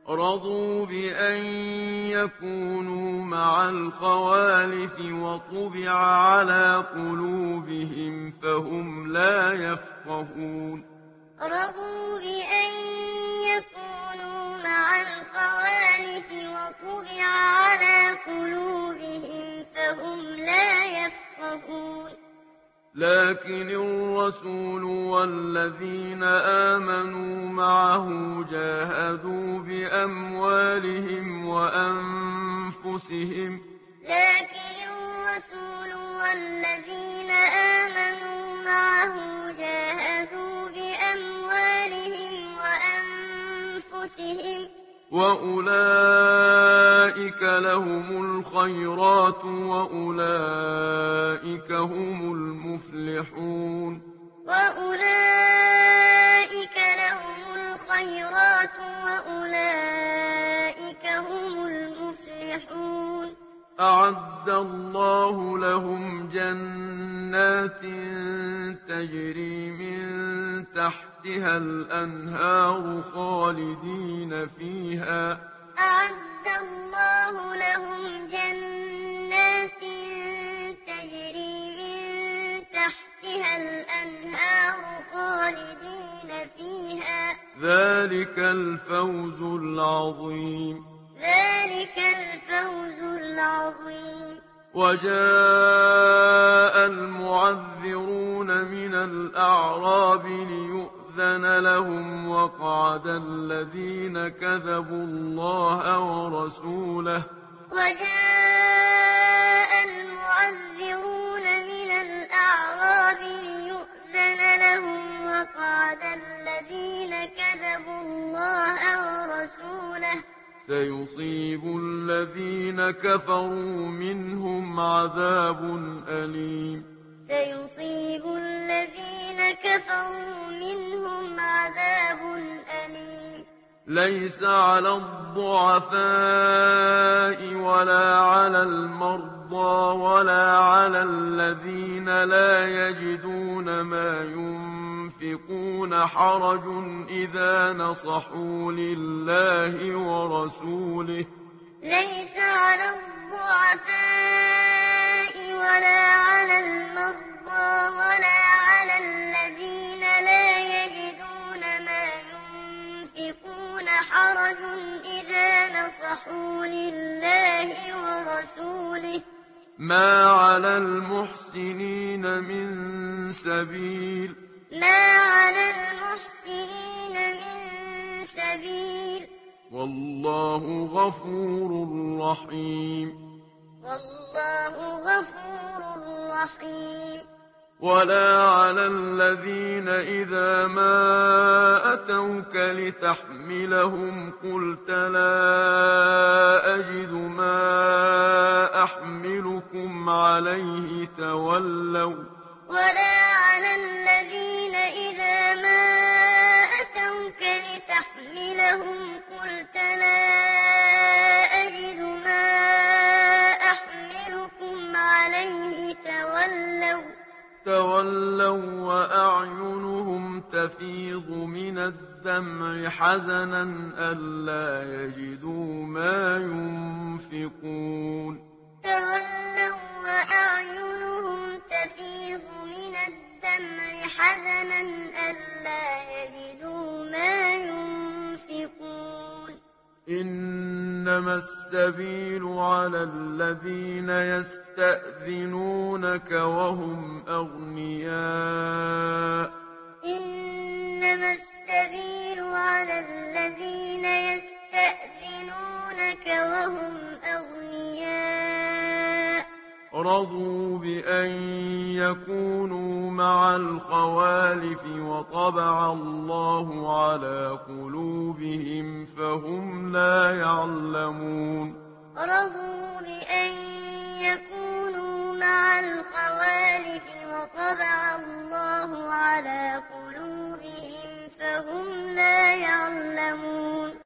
رضوا بأن يكونوا مع الخوالف وطبع على قلوبهم فهم لا يفقهون رضوا بأن يكونوا مع الخوالف وطبع على قلوبهم فهم لا يفقهون لكن الرسول والذين آمنوا معه جاهدوا بأموالهم وأنفسهم لكن الرسول والذين آمنوا معه جاهدوا بأموالهم وأنفسهم وأولئك لهم الخيرات وأولئك هم المفلحون وأولئك لهم الخيرات وأولئك هم المفلحون أعد الله لهم جنات تجري من تحتها الأنهار خالدين فيها أعد الله لهم جنات تجري من تحتها الأنهار خالدين فيها ذلك الفوز العظيم ذلك الفوز العظيم وجاء المعذرون من الأعراب ليؤذن لهم وقعد الذين كذبوا الله ورسوله وجاء المعذرون من الأعراب ليؤذن لهم وقعد الذين كذبوا الله ورسوله سيصيب الذين كفروا منهم عذاب أليم سيصيب الذين كفروا منهم عذاب أليم ليس على الضعفاء ولا على المرضى ولا على الذين لا يجدون ما ينفقون حرج إذا نصحوا لله ورسوله ليس على الضعفاء ولا على المرضى ولا على الذين لا يجدون ما ينفقون حرج إذا نصحوا لله ورسوله ما على المحسنين من سبيل ما على المحسنين من سبيل والله غفور رحيم والله غفور رحيم ولا على الذين إذا ما أتوك لتحملهم قلت لا أجد ما أحملكم عليه تولوا ولا على الذين إذا ما أتوك لتحملهم قلت لا أجد ما أحملكم عليه تولوا وأعينهم تفيض من الدمع حزنا ألا يجدوا ما ينفقون تولوا وأعينهم تفيض من الدمع حزنا ألا يجدوا ما ينفقون إنما السبيل على الذين يستأذنونك وهم أغنياء إنما السبيل على الذين يستأذنونك وهم أغنياء رضوا بأن يكونوا مع الخوالف وطبع الله على قلوبهم فهم لا يعلمون رضوا بأن يكونوا مع الخوالف وطبع الله على قلوبهم فهم لا يعلمون